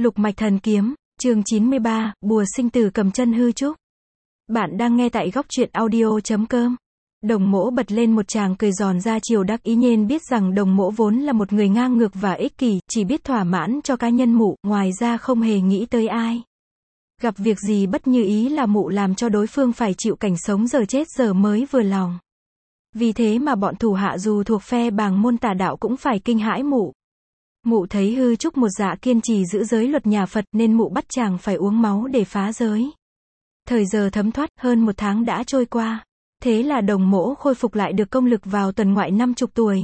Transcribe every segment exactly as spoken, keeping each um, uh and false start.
Lục mạch thần kiếm, chương chín mươi ba, bùa sinh tử cầm chân hư trúc. Bạn đang nghe tại góc truyện audio.com. Đồng mỗ bật lên một tràng cười giòn ra chiều đắc ý, nhiên biết rằng đồng mỗ vốn là một người ngang ngược và ích kỷ, chỉ biết thỏa mãn cho cá nhân mụ, ngoài ra không hề nghĩ tới ai. Gặp việc gì bất như ý là mụ làm cho đối phương phải chịu cảnh sống giờ chết giờ mới vừa lòng. Vì thế mà bọn thủ hạ dù thuộc phe bàng môn tà đạo cũng phải kinh hãi mụ. Mụ thấy hư trúc một dạ kiên trì giữ giới luật nhà Phật nên mụ bắt chàng phải uống máu để phá giới. Thời giờ thấm thoát, hơn một tháng đã trôi qua. Thế là đồng mỗ khôi phục lại được công lực vào tuần ngoại năm chục tuổi.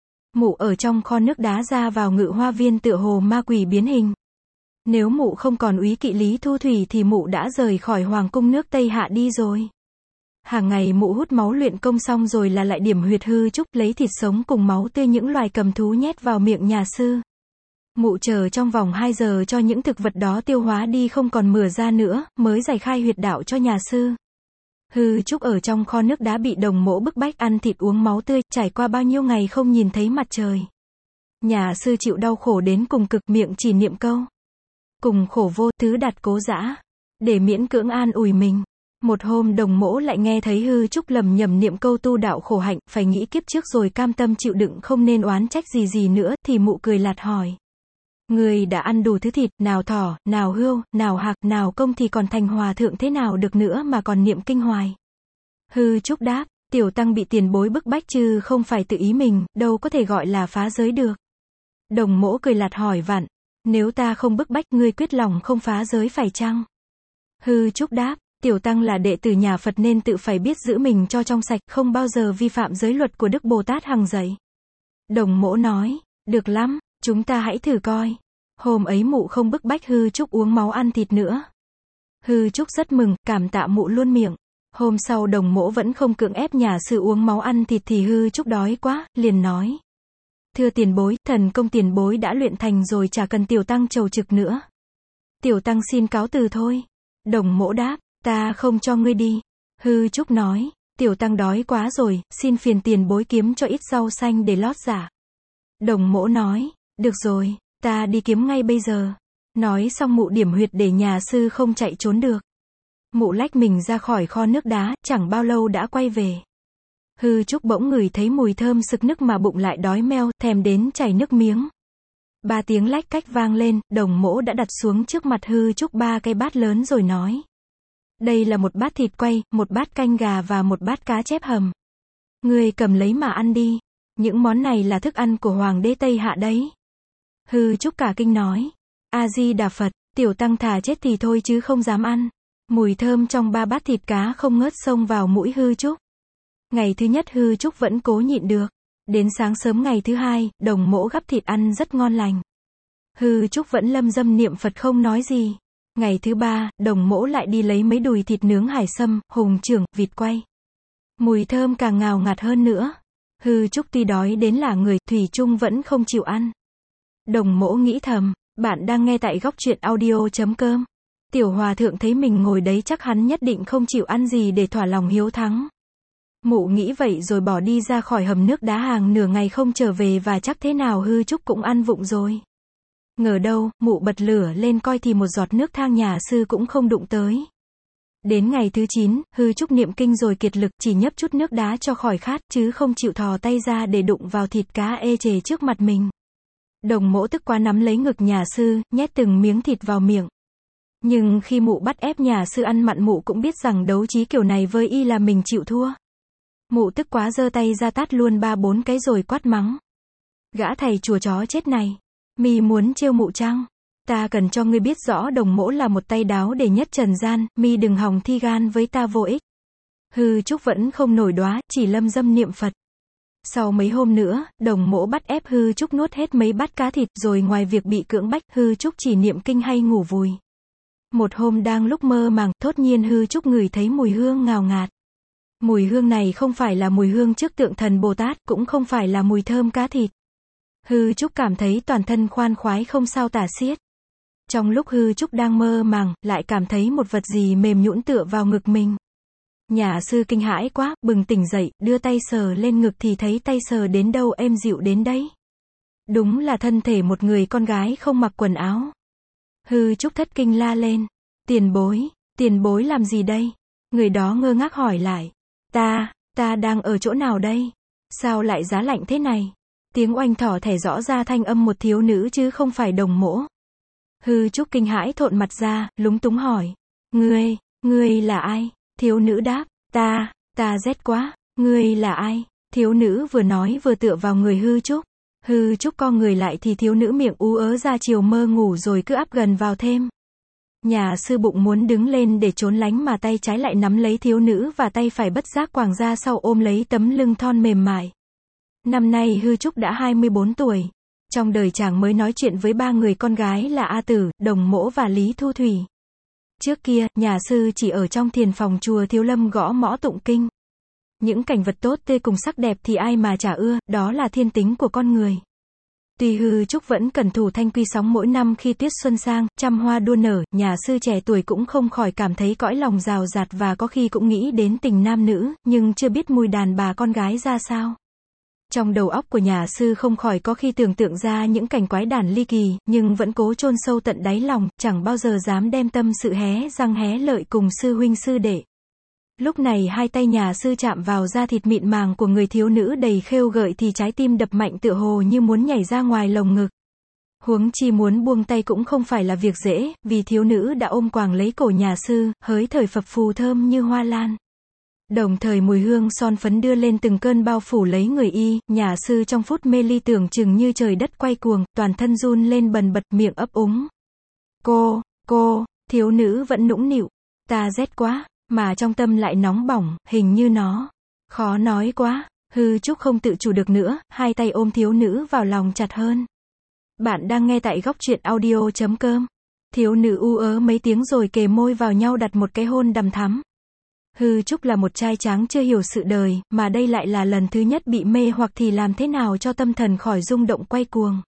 Mụ ở trong kho nước đá ra vào ngự hoa viên tựa hồ ma quỷ biến hình. Nếu mụ không còn úy kỵ Lý Thu Thủy thì mụ đã rời khỏi hoàng cung nước Tây Hạ đi rồi. Hàng ngày mụ hút máu luyện công xong rồi là lại điểm huyệt hư trúc, lấy thịt sống cùng máu tươi những loài cầm thú nhét vào miệng nhà sư. Mụ chờ trong vòng hai giờ cho những thực vật đó tiêu hóa đi không còn mửa ra nữa, mới giải khai huyệt đạo cho nhà sư. Hư trúc ở trong kho nước đá bị đồng mỗ bức bách ăn thịt uống máu tươi, trải qua bao nhiêu ngày không nhìn thấy mặt trời. Nhà sư chịu đau khổ đến cùng cực, miệng chỉ niệm câu cùng khổ vô thứ đặt cố dã, để miễn cưỡng an ủi mình. Một hôm đồng mỗ lại nghe thấy hư trúc lầm nhầm niệm câu tu đạo khổ hạnh, phải nghĩ kiếp trước rồi cam tâm chịu đựng không nên oán trách gì gì nữa, thì mụ cười lạt hỏi. Người đã ăn đủ thứ thịt, nào thỏ, nào hươu, nào hạc, nào công thì còn thành hòa thượng thế nào được nữa mà còn niệm kinh hoài. Hư trúc đáp, tiểu tăng bị tiền bối bức bách chứ không phải tự ý mình, đâu có thể gọi là phá giới được. Đồng mỗ cười lạt hỏi vặn, nếu ta không bức bách ngươi quyết lòng không phá giới phải chăng? Hư trúc đáp, tiểu tăng là đệ tử nhà Phật nên tự phải biết giữ mình cho trong sạch, không bao giờ vi phạm giới luật của Đức Bồ Tát hằng dạy. Đồng mỗ nói, được lắm, chúng ta hãy thử coi. Hôm ấy mụ không bức bách hư trúc uống máu ăn thịt nữa. Hư trúc rất mừng, cảm tạ mụ luôn miệng. Hôm sau đồng mỗ vẫn không cưỡng ép nhà sư uống máu ăn thịt thì hư trúc đói quá, liền nói. Thưa tiền bối, thần công tiền bối đã luyện thành rồi, chả cần tiểu tăng chầu trực nữa. Tiểu tăng xin cáo từ thôi. Đồng mỗ đáp, ta không cho ngươi đi. Hư trúc nói, tiểu tăng đói quá rồi, xin phiền tiền bối kiếm cho ít rau xanh để lót dạ. Đồng mỗ nói, được rồi, ta đi kiếm ngay bây giờ. Nói xong mụ điểm huyệt để nhà sư không chạy trốn được. Mụ lách mình ra khỏi kho nước đá, chẳng bao lâu đã quay về. Hư trúc bỗng ngửi thấy mùi thơm sực nức mà bụng lại đói meo, thèm đến chảy nước miếng. Ba tiếng lách cách vang lên, đồng mỗ đã đặt xuống trước mặt hư trúc ba cái bát lớn rồi nói. Đây là một bát thịt quay, một bát canh gà và một bát cá chép hầm. Ngươi cầm lấy mà ăn đi. Những món này là thức ăn của Hoàng đế Tây Hạ đấy. Hư trúc cả kinh nói. A-di-đà Phật, tiểu tăng thà chết thì thôi chứ không dám ăn. Mùi thơm trong ba bát thịt cá không ngớt xông vào mũi hư trúc. Ngày thứ nhất hư trúc vẫn cố nhịn được. Đến sáng sớm ngày thứ hai, đồng mỗ gắp thịt ăn rất ngon lành. Hư trúc vẫn lâm dâm niệm Phật không nói gì. Ngày thứ ba, đồng mỗ lại đi lấy mấy đùi thịt nướng hải sâm, hùng trưởng, vịt quay. Mùi thơm càng ngào ngạt hơn nữa. Hư trúc tuy đói đến là người, thủy chung vẫn không chịu ăn. Đồng mỗ nghĩ thầm, bạn đang nghe tại góc truyện audio.com. Tiểu hòa thượng thấy mình ngồi đấy chắc hắn nhất định không chịu ăn gì để thỏa lòng hiếu thắng. Mụ nghĩ vậy rồi bỏ đi ra khỏi hầm nước đá hàng nửa ngày không trở về và chắc thế nào hư trúc cũng ăn vụng rồi. Ngờ đâu, mụ bật lửa lên coi thì một giọt nước thang nhà sư cũng không đụng tới. Đến ngày thứ chín, hư trúc niệm kinh rồi kiệt lực, chỉ nhấp chút nước đá cho khỏi khát, chứ không chịu thò tay ra để đụng vào thịt cá ê chề trước mặt mình. Đồng mỗ tức quá nắm lấy ngực nhà sư, nhét từng miếng thịt vào miệng. Nhưng khi mụ bắt ép nhà sư ăn mặn mụ cũng biết rằng đấu trí kiểu này với y là mình chịu thua. Mụ tức quá giơ tay ra tát luôn ba bốn cái rồi quát mắng. Gã thầy chùa chó chết này. Mi muốn trêu mụ chăng? Ta cần cho ngươi biết rõ đồng mỗ là một tay đáo để nhất trần gian, mi đừng hòng thi gan với ta vô ích. Hư trúc vẫn không nổi đoá, chỉ lâm dâm niệm Phật. Sau mấy hôm nữa, đồng mỗ bắt ép hư trúc nuốt hết mấy bát cá thịt rồi ngoài việc bị cưỡng bách, hư trúc chỉ niệm kinh hay ngủ vùi. Một hôm đang lúc mơ màng, thốt nhiên hư trúc ngửi thấy mùi hương ngào ngạt. Mùi hương này không phải là mùi hương trước tượng thần Bồ Tát, cũng không phải là mùi thơm cá thịt. Hư trúc cảm thấy toàn thân khoan khoái không sao tả xiết. Trong lúc hư trúc đang mơ màng, lại cảm thấy một vật gì mềm nhũn tựa vào ngực mình. Nhà sư kinh hãi quá, bừng tỉnh dậy, đưa tay sờ lên ngực thì thấy tay sờ đến đâu êm dịu đến đấy. Đúng là thân thể một người con gái không mặc quần áo. Hư Trúc thất kinh la lên. Tiền bối, tiền bối làm gì đây? Người đó ngơ ngác hỏi lại. Ta, ta đang ở chỗ nào đây? Sao lại giá lạnh thế này? Tiếng oanh thỏ thẻ rõ ra thanh âm một thiếu nữ chứ không phải Đồng Mỗ. Hư Trúc kinh hãi thộn mặt ra, lúng túng hỏi. Ngươi, ngươi là ai? Thiếu nữ đáp. Ta, ta rét quá. Ngươi là ai? Thiếu nữ vừa nói vừa tựa vào người Hư Trúc. Hư Trúc co người lại thì thiếu nữ miệng ú ớ ra chiều mơ ngủ rồi cứ áp gần vào thêm. Nhà sư bụng muốn đứng lên để trốn lánh mà tay trái lại nắm lấy thiếu nữ và tay phải bất giác quàng ra sau ôm lấy tấm lưng thon mềm mại. Năm nay Hư Trúc đã hai mươi bốn tuổi. Trong đời chàng mới nói chuyện với ba người con gái là A Tử, Đồng Mỗ và Lý Thu Thủy. Trước kia, nhà sư chỉ ở trong thiền phòng chùa Thiếu Lâm gõ mõ tụng kinh. Những cảnh vật tốt tươi cùng sắc đẹp thì ai mà chả ưa, đó là thiên tính của con người. Tuy Hư Trúc vẫn cẩn thủ thanh quy sóng mỗi năm khi tuyết xuân sang, trăm hoa đua nở, nhà sư trẻ tuổi cũng không khỏi cảm thấy cõi lòng rào rạt và có khi cũng nghĩ đến tình nam nữ, nhưng chưa biết mùi đàn bà con gái ra sao. Trong đầu óc của nhà sư không khỏi có khi tưởng tượng ra những cảnh quái đản ly kỳ, nhưng vẫn cố chôn sâu tận đáy lòng, chẳng bao giờ dám đem tâm sự hé răng hé lợi cùng sư huynh sư đệ. Lúc này hai tay nhà sư chạm vào da thịt mịn màng của người thiếu nữ đầy khêu gợi thì trái tim đập mạnh tựa hồ như muốn nhảy ra ngoài lồng ngực. Huống chi muốn buông tay cũng không phải là việc dễ, vì thiếu nữ đã ôm quàng lấy cổ nhà sư, hới thời phập phù thơm như hoa lan. Đồng thời mùi hương son phấn đưa lên từng cơn bao phủ lấy người y, nhà sư trong phút mê ly tưởng chừng như trời đất quay cuồng, toàn thân run lên bần bật miệng ấp úng. Cô, cô, thiếu nữ vẫn nũng nịu. Ta rét quá, mà trong tâm lại nóng bỏng, hình như nó. Khó nói quá, Hư Trúc không tự chủ được nữa, hai tay ôm thiếu nữ vào lòng chặt hơn. Bạn đang nghe tại góc truyện audio chấm com. Thiếu nữ u ớ mấy tiếng rồi kề môi vào nhau đặt một cái hôn đằm thắm. Hư Trúc là một trai tráng chưa hiểu sự đời, mà đây lại là lần thứ nhất bị mê hoặc thì làm thế nào cho tâm thần khỏi rung động quay cuồng.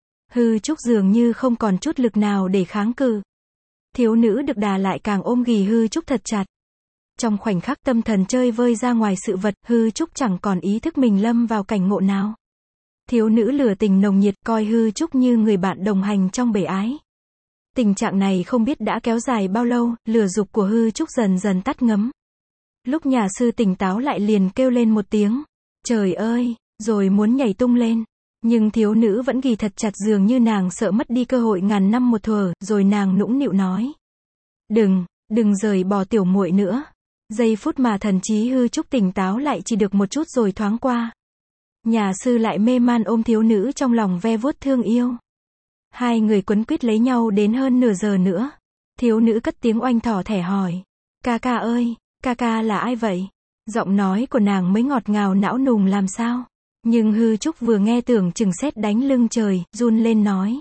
Hư Trúc dường như không còn chút lực nào để kháng cự. Thiếu nữ được đà lại càng ôm ghì Hư Trúc thật chặt. Trong khoảnh khắc tâm thần chơi vơi ra ngoài sự vật, Hư Trúc chẳng còn ý thức mình lâm vào cảnh ngộ nào. Thiếu nữ lửa tình nồng nhiệt coi Hư Trúc như người bạn đồng hành trong bể ái. Tình trạng này không biết đã kéo dài bao lâu, lửa dục của Hư Trúc dần dần tắt ngấm. Lúc nhà sư tỉnh táo lại liền kêu lên một tiếng. Trời ơi, rồi muốn nhảy tung lên. Nhưng thiếu nữ vẫn ghì thật chặt dường như nàng sợ mất đi cơ hội ngàn năm một thuở, rồi nàng nũng nịu nói. Đừng, đừng rời bỏ tiểu muội nữa. Giây phút mà thần trí Hư Trúc tỉnh táo lại chỉ được một chút rồi thoáng qua. Nhà sư lại mê man ôm thiếu nữ trong lòng ve vuốt thương yêu. Hai người quấn quýt lấy nhau đến hơn nửa giờ nữa. Thiếu nữ cất tiếng oanh thỏ thẻ hỏi. Ca ca ơi, ca ca là ai vậy? Giọng nói của nàng mới ngọt ngào não nùng làm sao. Nhưng Hư Trúc vừa nghe tưởng chừng sét đánh lưng trời, run lên nói.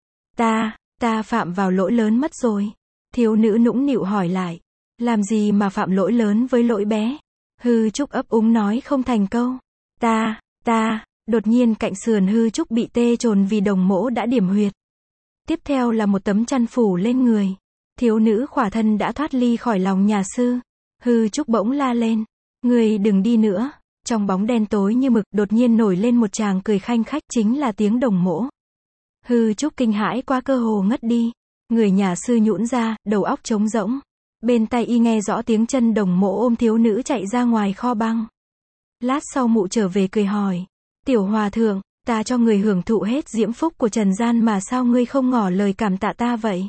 Ta, ta phạm vào lỗi lớn mất rồi. Thiếu nữ nũng nịu hỏi lại. Làm gì mà phạm lỗi lớn với lỗi bé? Hư Trúc ấp úng nói không thành câu. Ta, ta, đột nhiên cạnh sườn Hư Trúc bị tê trồn vì Đồng Mỗ đã điểm huyệt. Tiếp theo là một tấm chăn phủ lên người. Thiếu nữ khỏa thân đã thoát ly khỏi lòng nhà sư. Hư Trúc bỗng la lên. Người đừng đi nữa. Trong bóng đen tối như mực, đột nhiên nổi lên một tràng cười khanh khách, chính là tiếng Đồng Mỗ. Hư Trúc kinh hãi qua cơ hồ ngất đi. Người nhà sư nhũn ra, đầu óc trống rỗng. Bên tai y nghe rõ tiếng chân Đồng Mỗ ôm thiếu nữ chạy ra ngoài kho băng. Lát sau mụ trở về cười hỏi. Tiểu hòa thượng, ta cho người hưởng thụ hết diễm phúc của trần gian mà sao ngươi không ngỏ lời cảm tạ ta vậy?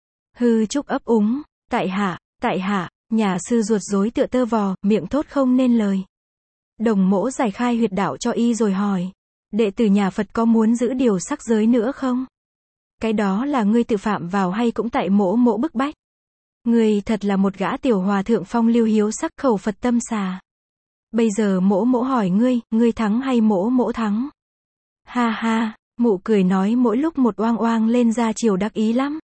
Hư Trúc ấp úng. Tại hạ, tại hạ, nhà sư ruột rối tựa tơ vò, miệng thốt không nên lời. Đồng Mỗ giải khai huyệt đạo cho y rồi hỏi. Đệ tử nhà Phật có muốn giữ điều sắc giới nữa không? Cái đó là ngươi tự phạm vào hay cũng tại Mỗ Mỗ bức bách? Ngươi thật là một gã tiểu hòa thượng phong lưu hiếu sắc khẩu Phật tâm xà. Bây giờ Mỗ Mỗ hỏi ngươi, ngươi thắng hay Mỗ Mỗ thắng? Ha ha, mụ cười nói mỗi lúc một oang oang lên ra chiều đắc ý lắm.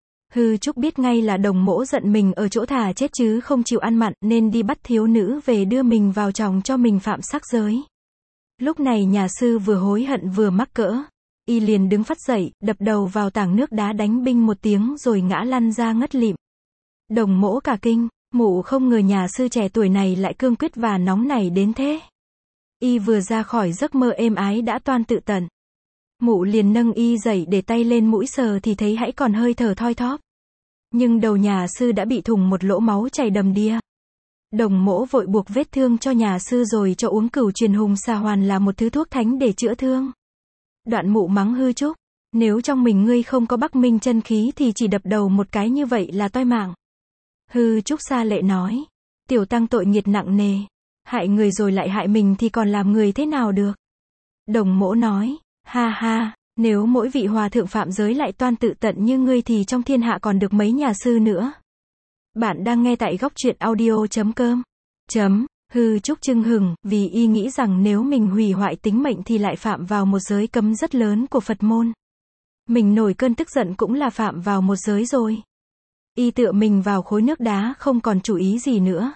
Hư Trúc biết ngay là Đồng Mỗ giận mình ở chỗ thà chết chứ không chịu ăn mặn, nên đi bắt thiếu nữ về đưa mình vào chồng cho mình phạm sắc giới. Lúc này nhà sư vừa hối hận vừa mắc cỡ. Y liền đứng phắt dậy, đập đầu vào tảng nước đá đánh binh một tiếng rồi ngã lăn ra ngất lịm. Đồng Mỗ cả kinh, mụ không ngờ nhà sư trẻ tuổi này lại cương quyết và nóng nảy đến thế. Y vừa ra khỏi giấc mơ êm ái đã toan tự tận. Mụ liền nâng y dậy để tay lên mũi sờ thì thấy hãy còn hơi thở thoi thóp. Nhưng đầu nhà sư đã bị thủng một lỗ máu chảy đầm đìa. Đồng mỗ vội buộc vết thương cho nhà sư rồi cho uống cửu truyền hùng xà hoàn là một thứ thuốc thánh để chữa thương. Đoạn mụ mắng Hư Trúc, nếu trong mình ngươi không có Bắc Minh chân khí thì chỉ đập đầu một cái như vậy là toi mạng. Hư Trúc xa lệ nói, tiểu tăng tội nghiệt nặng nề, hại người rồi lại hại mình thì còn làm người thế nào được. Đồng mỗ nói, ha ha, nếu mỗi vị hòa thượng phạm giới lại toan tự tận như ngươi thì trong thiên hạ còn được mấy nhà sư nữa. Bạn đang nghe tại góc truyện audio chấm com. Chấm, Hư Trúc chưng hừng, vì y nghĩ rằng nếu mình hủy hoại tính mệnh thì lại phạm vào một giới cấm rất lớn của Phật môn. Mình nổi cơn tức giận cũng là phạm vào một giới rồi. Y tựa mình vào khối nước đá không còn chủ ý gì nữa.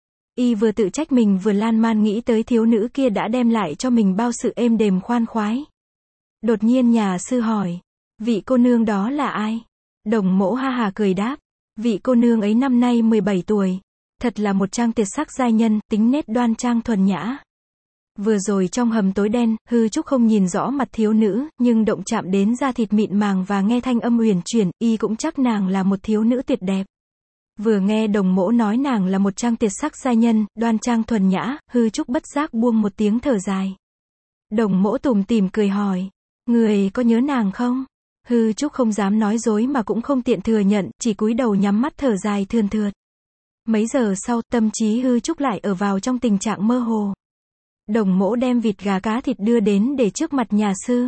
Y vừa tự trách mình vừa lan man nghĩ tới thiếu nữ kia đã đem lại cho mình bao sự êm đềm khoan khoái. Đột nhiên nhà sư hỏi, vị cô nương đó là ai? Đồng mỗ ha hà cười đáp, vị cô nương ấy năm nay mười bảy tuổi. Thật là một trang tuyệt sắc giai nhân, tính nết đoan trang thuần nhã. Vừa rồi trong hầm tối đen, Hư Trúc không nhìn rõ mặt thiếu nữ, nhưng động chạm đến da thịt mịn màng và nghe thanh âm uyển chuyển, y cũng chắc nàng là một thiếu nữ tuyệt đẹp. Vừa nghe đồng mỗ nói nàng là một trang tuyệt sắc giai nhân, đoan trang thuần nhã, Hư Trúc bất giác buông một tiếng thở dài. Đồng mỗ tủm tỉm cười hỏi, người có nhớ nàng không? Hư Trúc không dám nói dối mà cũng không tiện thừa nhận, chỉ cúi đầu nhắm mắt thở dài thườn thượt. Mấy giờ sau, tâm trí Hư Trúc lại ở vào trong tình trạng mơ hồ. Đồng mỗ đem vịt gà cá thịt đưa đến để trước mặt nhà sư.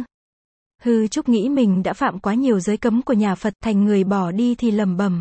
Hư Trúc nghĩ mình đã phạm quá nhiều giới cấm của nhà Phật, thành người bỏ đi thì lẩm bẩm.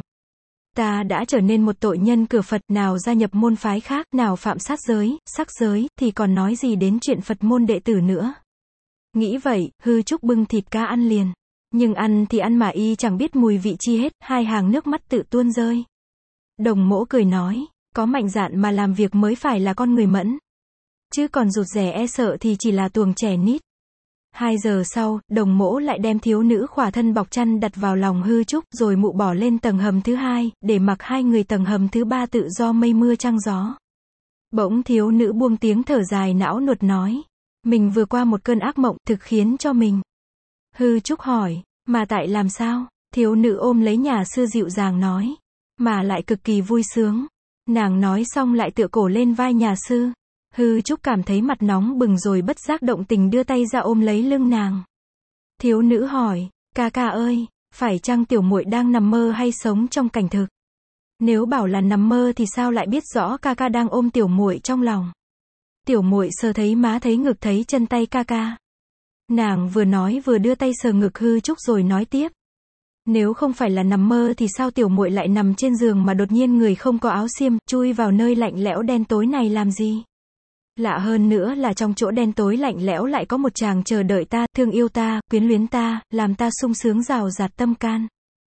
Ta đã trở nên một tội nhân cửa Phật, nào gia nhập môn phái khác, nào phạm sát giới, sắc giới, thì còn nói gì đến chuyện Phật môn đệ tử nữa. Nghĩ vậy, Hư Trúc bưng thịt cá ăn liền. Nhưng ăn thì ăn mà y chẳng biết mùi vị chi hết, hai hàng nước mắt tự tuôn rơi. Đồng mỗ cười nói, có mạnh dạn mà làm việc mới phải là con người mẫn. Chứ còn rụt rè e sợ thì chỉ là tuồng trẻ nít. Hai giờ sau, đồng mỗ lại đem thiếu nữ khỏa thân bọc chăn đặt vào lòng Hư Trúc, rồi mụ bỏ lên tầng hầm thứ hai, để mặc hai người tầng hầm thứ ba tự do mây mưa trăng gió. Bỗng thiếu nữ buông tiếng thở dài não nuột nói, mình vừa qua một cơn ác mộng, thực khiến cho mình. Hư Trúc hỏi, mà tại làm sao? Thiếu nữ ôm lấy nhà sư dịu dàng nói, mà lại cực kỳ vui sướng. Nàng nói xong lại tựa cổ lên vai nhà sư. Hư Trúc cảm thấy mặt nóng bừng rồi bất giác động tình đưa tay ra ôm lấy lưng nàng. Thiếu nữ hỏi, ca ca ơi, phải chăng tiểu muội đang nằm mơ hay sống trong cảnh thực? Nếu bảo là nằm mơ thì sao lại biết rõ ca ca đang ôm tiểu muội trong lòng? Tiểu muội sờ thấy má thấy ngực thấy chân tay ca ca. Nàng vừa nói vừa đưa tay sờ ngực Hư Trúc rồi nói tiếp. Nếu không phải là nằm mơ thì sao tiểu muội lại nằm trên giường mà đột nhiên người không có áo xiêm, chui vào nơi lạnh lẽo đen tối này làm gì? Lạ hơn nữa là trong chỗ đen tối lạnh lẽo lại có một chàng chờ đợi ta, thương yêu ta, quyến luyến ta, làm ta sung sướng rào rạt tâm can.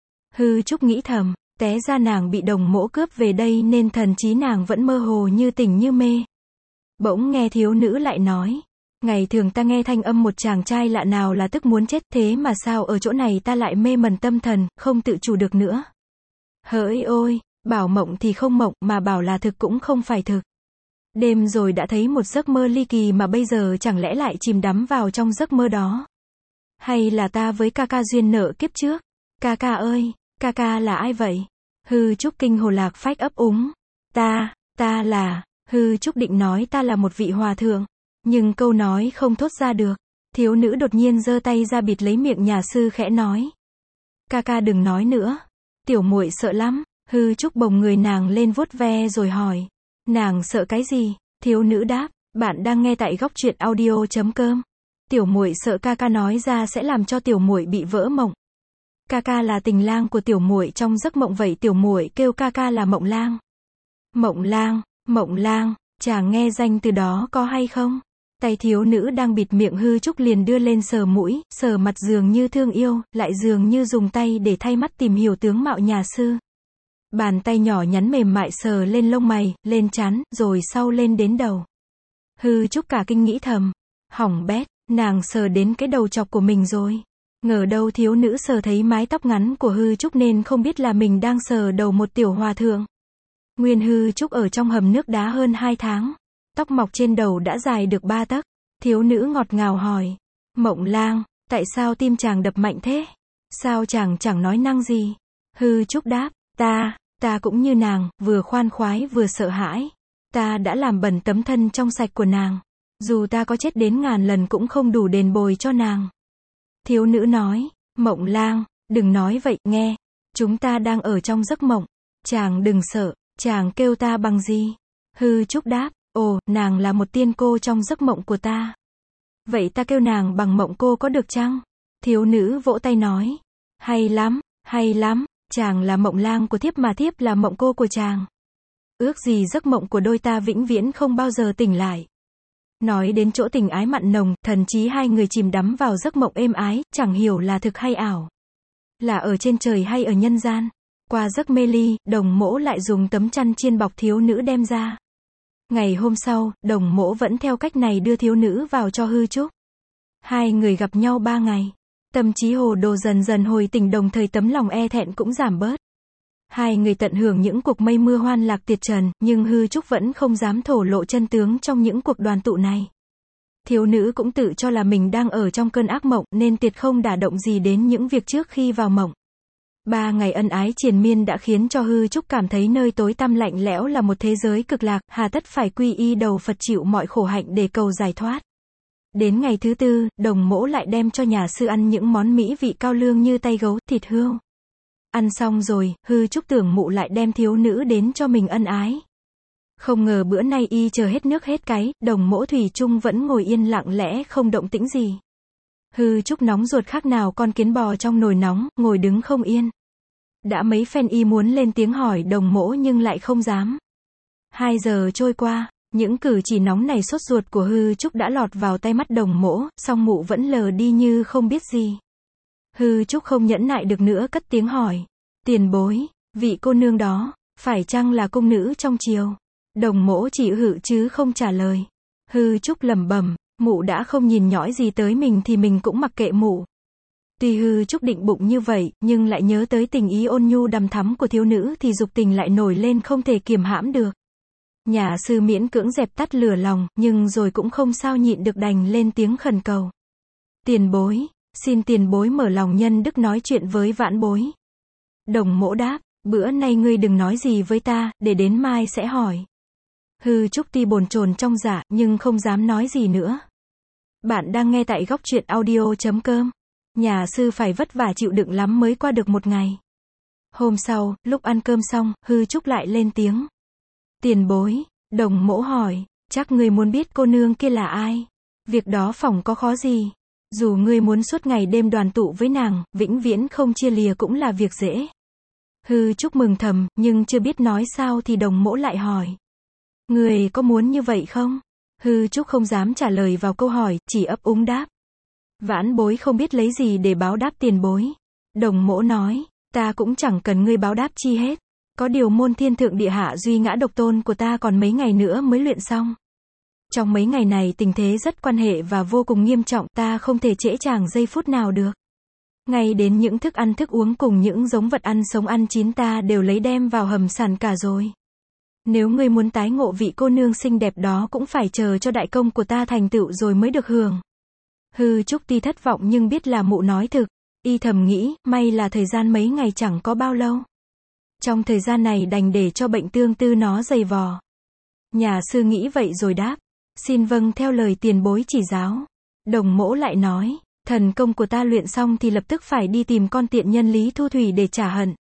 Hư Trúc nghĩ thầm, té ra nàng bị đồng mỗ cướp về đây nên thần trí nàng vẫn mơ hồ như tỉnh như mê. Bỗng nghe thiếu nữ lại nói, ngày thường ta nghe thanh âm một chàng trai lạ nào là tức muốn chết, thế mà sao ở chỗ này ta lại mê mẩn tâm thần, không tự chủ được nữa. Hỡi ôi, bảo mộng thì không mộng, mà bảo là thực cũng không phải thực. Đêm rồi đã thấy một giấc mơ ly kỳ mà bây giờ chẳng lẽ lại chìm đắm vào trong giấc mơ đó. Hay là ta với ca ca duyên nợ kiếp trước? Ca ca ơi, ca ca là ai vậy? Hư Trúc kinh hồ lạc phách ấp úng. Ta, ta là, Hư Trúc định nói ta là một vị hòa thượng. Nhưng câu nói không thốt ra được. Thiếu nữ đột nhiên giơ tay ra bịt lấy miệng nhà sư khẽ nói. Ca ca đừng nói nữa. Tiểu muội sợ lắm. Hư Trúc bồng người nàng lên vuốt ve rồi hỏi. Nàng sợ cái gì? Thiếu nữ đáp, bạn đang nghe tại góc truyện audio chấm com. Tiểu muội sợ ca ca nói ra sẽ làm cho tiểu muội bị vỡ mộng. Ca ca là tình lang của tiểu muội trong giấc mộng, vậy tiểu muội kêu ca ca là Mộng Lang. Mộng Lang, Mộng Lang, chàng nghe danh từ đó có hay không? Tay thiếu nữ đang bịt miệng Hư Trúc liền đưa lên sờ mũi, sờ mặt dường như thương yêu, lại dường như dùng tay để thay mắt tìm hiểu tướng mạo nhà sư. Bàn tay nhỏ nhắn mềm mại sờ lên lông mày, lên trán, rồi sau lên đến đầu. Hư Trúc cả kinh nghĩ thầm, hỏng bét, nàng sờ đến cái đầu chọc của mình rồi. Ngờ đâu thiếu nữ sờ thấy mái tóc ngắn của Hư Trúc nên không biết là mình đang sờ đầu một tiểu hòa thượng. Nguyên Hư Trúc ở trong hầm nước đá hơn hai tháng. Tóc mọc trên đầu đã dài được ba tấc. Thiếu nữ ngọt ngào hỏi, Mộng Lang, Tại sao tim chàng đập mạnh thế? Sao chàng chẳng nói năng gì? Hư Trúc đáp, ta, ta cũng như nàng, vừa khoan khoái vừa sợ hãi. Ta đã làm bẩn tấm thân trong sạch của nàng. Dù ta có chết đến ngàn lần cũng không đủ đền bồi cho nàng. Thiếu nữ nói, Mộng Lang, đừng nói vậy, nghe. Chúng ta đang ở trong giấc mộng. Chàng đừng sợ, chàng kêu ta bằng gì? Hư Trúc đáp, ồ, nàng là một tiên cô trong giấc mộng của ta. Vậy ta kêu nàng bằng mộng cô có được chăng? Thiếu nữ vỗ tay nói, hay lắm, hay lắm, chàng là Mộng Lang của thiếp mà thiếp là mộng cô của chàng. Ước gì giấc mộng của đôi ta vĩnh viễn không bao giờ tỉnh lại. Nói đến chỗ tình ái mặn nồng, thần chí hai người chìm đắm vào giấc mộng êm ái, chẳng hiểu là thực hay ảo. Là ở trên trời hay ở nhân gian. Qua giấc mê ly, Đồng Mỗ lại dùng tấm chăn chiên bọc thiếu nữ đem ra. Ngày hôm sau, Đồng Mỗ vẫn theo cách này đưa thiếu nữ vào cho Hư Trúc. Hai người gặp nhau ba ngày. Tâm trí hồ đồ dần dần hồi tỉnh, đồng thời tấm lòng e thẹn cũng giảm bớt. Hai người tận hưởng những cuộc mây mưa hoan lạc tiệt trần, nhưng Hư Trúc vẫn không dám thổ lộ chân tướng trong những cuộc đoàn tụ này. Thiếu nữ cũng tự cho là mình đang ở trong cơn ác mộng, nên tuyệt không đả động gì đến những việc trước khi vào mộng. Ba ngày ân ái triền miên đã khiến cho Hư Trúc cảm thấy nơi tối tăm lạnh lẽo là một thế giới cực lạc, hà tất phải quy y đầu Phật chịu mọi khổ hạnh để cầu giải thoát. Đến ngày thứ tư, Đồng Mỗ lại đem cho nhà sư ăn những món mỹ vị cao lương như tay gấu, thịt hươu. Ăn xong rồi, Hư Trúc tưởng mụ lại đem thiếu nữ đến cho mình ân ái. Không ngờ bữa nay y chờ hết nước hết cái, Đồng Mỗ thủy chung vẫn ngồi yên lặng lẽ không động tĩnh gì. Hư Trúc nóng ruột khác nào con kiến bò trong nồi nóng, ngồi đứng không yên. Đã mấy phen y muốn lên tiếng hỏi Đồng Mỗ nhưng lại không dám. Hai giờ trôi qua, những cử chỉ nóng này sốt ruột của Hư Trúc đã lọt vào tay mắt Đồng Mỗ, song mụ vẫn lờ đi như không biết gì. Hư Trúc không nhẫn nại được nữa cất tiếng hỏi. Tiền bối, vị cô nương đó, phải chăng là cung nữ trong triều? Đồng Mỗ chỉ hự chứ không trả lời. Hư Trúc lẩm bẩm, mụ đã không nhìn nhõi gì tới mình thì mình cũng mặc kệ mụ. Tuy Hư Trúc định bụng như vậy, nhưng lại nhớ tới tình ý ôn nhu đằm thắm của thiếu nữ thì dục tình lại nổi lên không thể kiềm hãm được. Nhà sư miễn cưỡng dẹp tắt lửa lòng, nhưng rồi cũng không sao nhịn được đành lên tiếng khẩn cầu. Tiền bối, xin tiền bối mở lòng nhân đức nói chuyện với vãn bối. Đồng Mỗ đáp, bữa nay ngươi đừng nói gì với ta, để đến mai sẽ hỏi. Hư Trúc tuy bồn chồn trong dạ, nhưng không dám nói gì nữa. Bạn đang nghe tại góc truyện audio chấm com. Nhà sư phải vất vả chịu đựng lắm mới qua được một ngày. Hôm sau, lúc ăn cơm xong, Hư Trúc lại lên tiếng. Tiền bối, Đồng Mỗ hỏi, chắc ngươi muốn biết cô nương kia là ai? Việc đó phỏng có khó gì? Dù ngươi muốn suốt ngày đêm đoàn tụ với nàng, vĩnh viễn không chia lìa cũng là việc dễ. Hư Trúc mừng thầm, nhưng chưa biết nói sao thì Đồng Mỗ lại hỏi. Ngươi có muốn như vậy không? Hư Trúc không dám trả lời vào câu hỏi, chỉ ấp úng đáp. Vãn bối không biết lấy gì để báo đáp tiền bối. Đồng Mỗ nói, ta cũng chẳng cần ngươi báo đáp chi hết. Có điều môn thiên thượng địa hạ duy ngã độc tôn của ta còn mấy ngày nữa mới luyện xong. Trong mấy ngày này tình thế rất quan hệ và vô cùng nghiêm trọng, ta không thể trễ chàng giây phút nào được. Ngay đến những thức ăn thức uống cùng những giống vật ăn sống ăn chín ta đều lấy đem vào hầm sàn cả rồi. Nếu ngươi muốn tái ngộ vị cô nương xinh đẹp đó cũng phải chờ cho đại công của ta thành tựu rồi mới được hưởng. Hư Trúc tuy thất vọng nhưng biết là mụ nói thực. Y thầm nghĩ, may là thời gian mấy ngày chẳng có bao lâu. Trong thời gian này đành để cho bệnh tương tư nó dày vò. Nhà sư nghĩ vậy rồi đáp. Xin vâng theo lời tiền bối chỉ giáo. Đồng Mỗ lại nói, thần công của ta luyện xong thì lập tức phải đi tìm con tiện nhân Lý Thu Thủy để trả hận.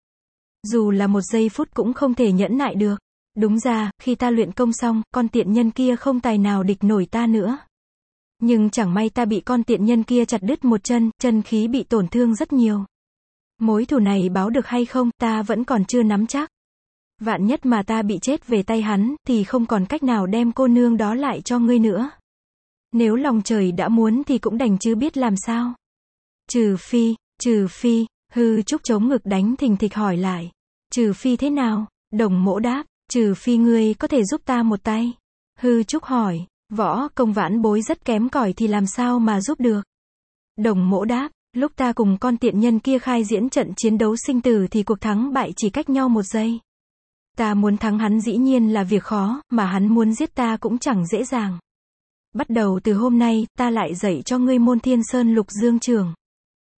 Dù là một giây phút cũng không thể nhẫn nại được. Đúng ra, khi ta luyện công xong, con tiện nhân kia không tài nào địch nổi ta nữa. Nhưng chẳng may ta bị con tiện nhân kia chặt đứt một chân, chân khí bị tổn thương rất nhiều. Mối thù này báo được hay không, ta vẫn còn chưa nắm chắc. Vạn nhất mà ta bị chết về tay hắn, thì không còn cách nào đem cô nương đó lại cho ngươi nữa. Nếu lòng trời đã muốn thì cũng đành chứ biết làm sao. Trừ phi, trừ phi, Hư Trúc chống ngực đánh thình thịch hỏi lại. Trừ phi thế nào? Đồng Mỗ đáp, trừ phi ngươi có thể giúp ta một tay. Hư Trúc hỏi, võ công vãn bối rất kém cỏi thì làm sao mà giúp được? Đồng Mỗ đáp, lúc ta cùng con tiện nhân kia khai diễn trận chiến đấu sinh tử thì cuộc thắng bại chỉ cách nhau một giây. Ta muốn thắng hắn dĩ nhiên là việc khó, mà hắn muốn giết ta cũng chẳng dễ dàng. Bắt đầu từ hôm nay, ta lại dạy cho ngươi môn Thiên Sơn Lục Dương Trường.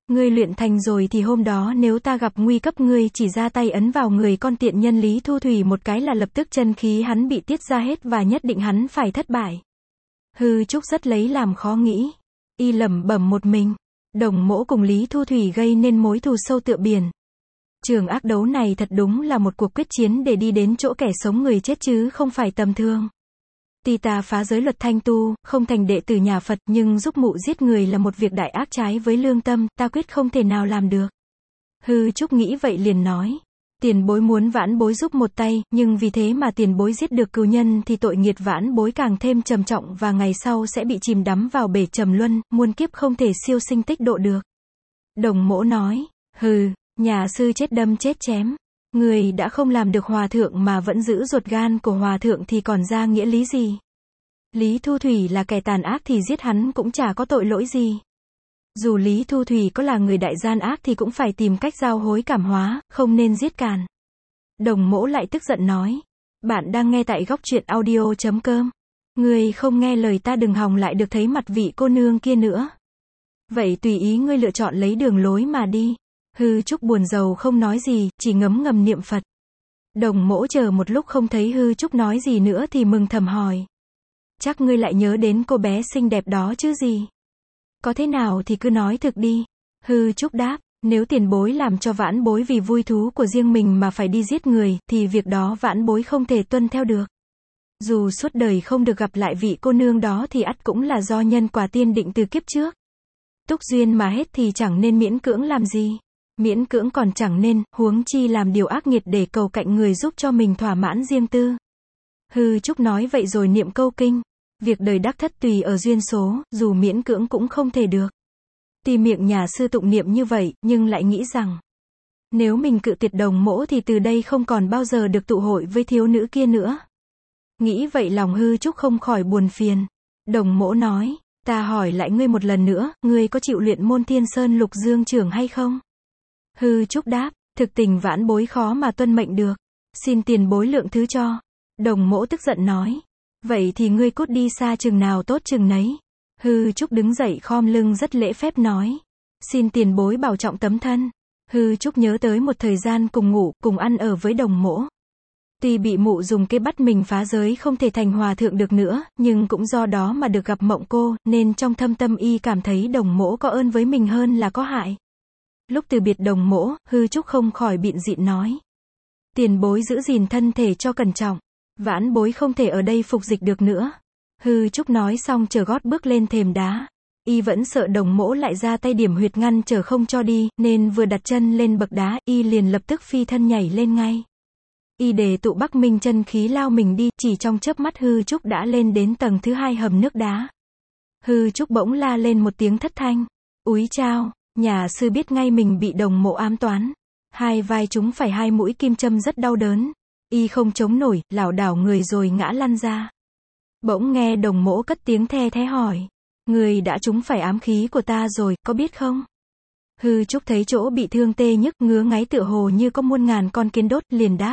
Ngươi luyện thành rồi thì hôm đó nếu ta gặp nguy cấp ngươi chỉ ra tay ấn vào người con tiện nhân Lý Thu Thủy một cái là lập tức chân khí hắn bị tiết ra hết và nhất định hắn phải thất bại. Hư Trúc rất lấy làm khó nghĩ. Y lẩm bẩm một mình. Đồng Mỗ cùng Lý Thu Thủy gây nên mối thù sâu tựa biển. Trường ác đấu này thật đúng là một cuộc quyết chiến để đi đến chỗ kẻ sống người chết chứ không phải tầm thường. Tuy ta phá giới luật thanh tu, không thành đệ tử nhà Phật, nhưng giúp mụ giết người là một việc đại ác trái với lương tâm, ta quyết không thể nào làm được. Hư Trúc nghĩ vậy liền nói. Tiền bối muốn vãn bối giúp một tay, nhưng vì thế mà tiền bối giết được cừu nhân thì tội nghiệt vãn bối càng thêm trầm trọng và ngày sau sẽ bị chìm đắm vào bể trầm luân, muôn kiếp không thể siêu sinh tích độ được. Đồng Mỗ nói, hừ, nhà sư chết đâm chết chém. Người đã không làm được hòa thượng mà vẫn giữ ruột gan của hòa thượng thì còn ra nghĩa lý gì? Lý Thu Thủy là kẻ tàn ác thì giết hắn cũng chả có tội lỗi gì. Dù Lý Thu Thủy có là người đại gian ác thì cũng phải tìm cách giao hối cảm hóa, không nên giết càn. Đồng Mỗ lại tức giận nói. Bạn đang nghe tại góc truyện audio chấm com. Người không nghe lời ta đừng hòng lại được thấy mặt vị cô nương kia nữa. Vậy tùy ý ngươi lựa chọn lấy đường lối mà đi. Hư Trúc buồn rầu không nói gì, chỉ ngấm ngầm niệm Phật. Đồng Mỗ chờ một lúc không thấy Hư Trúc nói gì nữa thì mừng thầm hỏi. Chắc ngươi lại nhớ đến cô bé xinh đẹp đó chứ gì? Có thế nào thì cứ nói thực đi. Hư Trúc đáp, nếu tiền bối làm cho vãn bối vì vui thú của riêng mình mà phải đi giết người, thì việc đó vãn bối không thể tuân theo được. Dù suốt đời không được gặp lại vị cô nương đó thì ắt cũng là do nhân quả tiên định từ kiếp trước. Túc duyên mà hết thì chẳng nên miễn cưỡng làm gì. Miễn cưỡng còn chẳng nên, huống chi làm điều ác nghiệt để cầu cạnh người giúp cho mình thỏa mãn riêng tư. Hư Trúc nói vậy rồi niệm câu kinh. Việc đời đắc thất tùy ở duyên số, dù miễn cưỡng cũng không thể được. Tuy miệng nhà sư tụng niệm như vậy, nhưng lại nghĩ rằng, nếu mình cự tuyệt Đồng Mỗ thì từ đây không còn bao giờ được tụ hội với thiếu nữ kia nữa. Nghĩ vậy lòng Hư Trúc không khỏi buồn phiền. Đồng Mỗ nói, ta hỏi lại ngươi một lần nữa, ngươi có chịu luyện môn Thiên Sơn Lục Dương Trưởng hay không? Hư Trúc đáp, thực tình vãn bối khó mà tuân mệnh được. Xin tiền bối lượng thứ cho. Đồng Mỗ tức giận nói. Vậy thì ngươi cút đi xa chừng nào tốt chừng nấy. Hư Trúc đứng dậy khom lưng rất lễ phép nói. Xin tiền bối bảo trọng tấm thân. Hư Trúc nhớ tới một thời gian cùng ngủ, cùng ăn ở với Đồng Mỗ. Tuy bị mụ dùng kế bắt mình phá giới không thể thành hòa thượng được nữa, nhưng cũng do đó mà được gặp Mộng Cô, nên trong thâm tâm y cảm thấy Đồng Mỗ có ơn với mình hơn là có hại. Lúc từ biệt Đồng Mỗ, Hư Trúc không khỏi bịn dịn nói. Tiền bối giữ gìn thân thể cho cẩn trọng. Vãn bối không thể ở đây phục dịch được nữa. Hư Trúc nói xong chờ gót bước lên thềm đá. Y vẫn sợ Đồng Mỗ lại ra tay điểm huyệt ngăn chờ không cho đi, nên vừa đặt chân lên bậc đá, y liền lập tức phi thân nhảy lên ngay. Y đề tụ Bắc Minh chân khí lao mình đi, chỉ trong chớp mắt Hư Trúc đã lên đến tầng thứ hai hầm nước đá. Hư Trúc bỗng la lên một tiếng thất thanh. Úi chao, nhà sư biết ngay mình bị Đồng Mỗ ám toán. Hai vai chúng phải hai mũi kim châm rất đau đớn. Y không chống nổi, lảo đảo người rồi ngã lăn ra. Bỗng nghe Đồng Mỗ cất tiếng the thé hỏi. Người đã trúng phải ám khí của ta rồi, có biết không? Hư Trúc thấy chỗ bị thương tê nhức ngứa ngáy tựa hồ như có muôn ngàn con kiến đốt, liền đáp.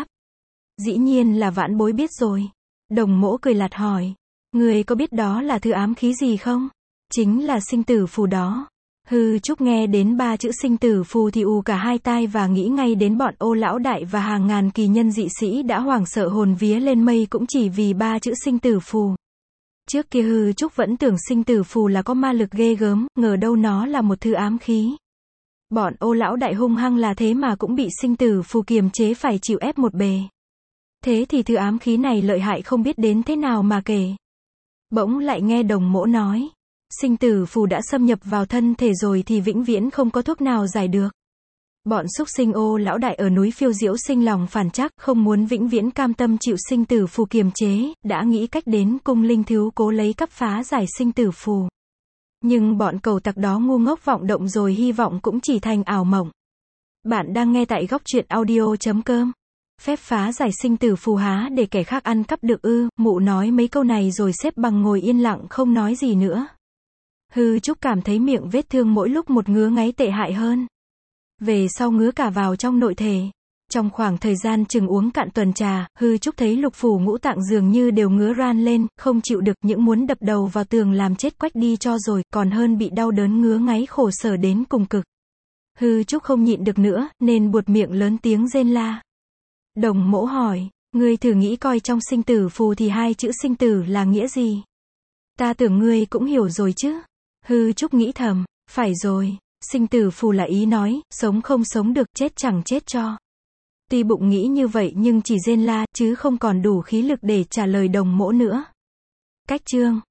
Dĩ nhiên là vãn bối biết rồi. Đồng Mỗ cười lạt hỏi. Người có biết đó là thứ ám khí gì không? Chính là sinh tử phù đó. Hư Trúc nghe đến ba chữ sinh tử phù thì ù cả hai tai và nghĩ ngay đến bọn Ô lão đại và hàng ngàn kỳ nhân dị sĩ đã hoảng sợ hồn vía lên mây cũng chỉ vì ba chữ sinh tử phù. Trước kia Hư Trúc vẫn tưởng sinh tử phù là có ma lực ghê gớm, ngờ đâu nó là một thứ ám khí. Bọn Ô lão đại hung hăng là thế mà cũng bị sinh tử phù kiềm chế phải chịu ép một bề. Thế thì thứ ám khí này lợi hại không biết đến thế nào mà kể. Bỗng lại nghe Đồng Mỗ nói. Sinh tử phù đã xâm nhập vào thân thể rồi thì vĩnh viễn không có thuốc nào giải được. Bọn súc sinh Ô lão đại ở núi Phiêu Diễu sinh lòng phản trắc, không muốn vĩnh viễn cam tâm chịu sinh tử phù kiềm chế, đã nghĩ cách đến cung linh thiếu cố lấy cắp phá giải sinh tử phù. Nhưng bọn cẩu tặc đó ngu ngốc vọng động rồi hy vọng cũng chỉ thành ảo mộng. Bạn đang nghe tại góc truyện audio chấm com. Phép phá giải sinh tử phù há để kẻ khác ăn cắp được ư? Mụ nói mấy câu này rồi xếp bằng ngồi yên lặng không nói gì nữa. Hư Trúc cảm thấy miệng vết thương mỗi lúc một ngứa ngáy tệ hại hơn. Về sau ngứa cả vào trong nội thể. Trong khoảng thời gian chừng uống cạn tuần trà, Hư Trúc thấy lục phủ ngũ tạng dường như đều ngứa ran lên, không chịu được, những muốn đập đầu vào tường làm chết quách đi cho rồi, còn hơn bị đau đớn ngứa ngáy khổ sở đến cùng cực. Hư Trúc không nhịn được nữa, nên buột miệng lớn tiếng rên la. Đồng mỗ hỏi, ngươi thử nghĩ coi trong sinh tử phù thì hai chữ sinh tử là nghĩa gì? Ta tưởng ngươi cũng hiểu rồi chứ. Hư Trúc nghĩ thầm, phải rồi, sinh tử phù là ý nói, sống không sống được, chết chẳng chết cho. Tuy bụng nghĩ như vậy nhưng chỉ rên la, chứ không còn đủ khí lực để trả lời đồng mỗ nữa. Cách chương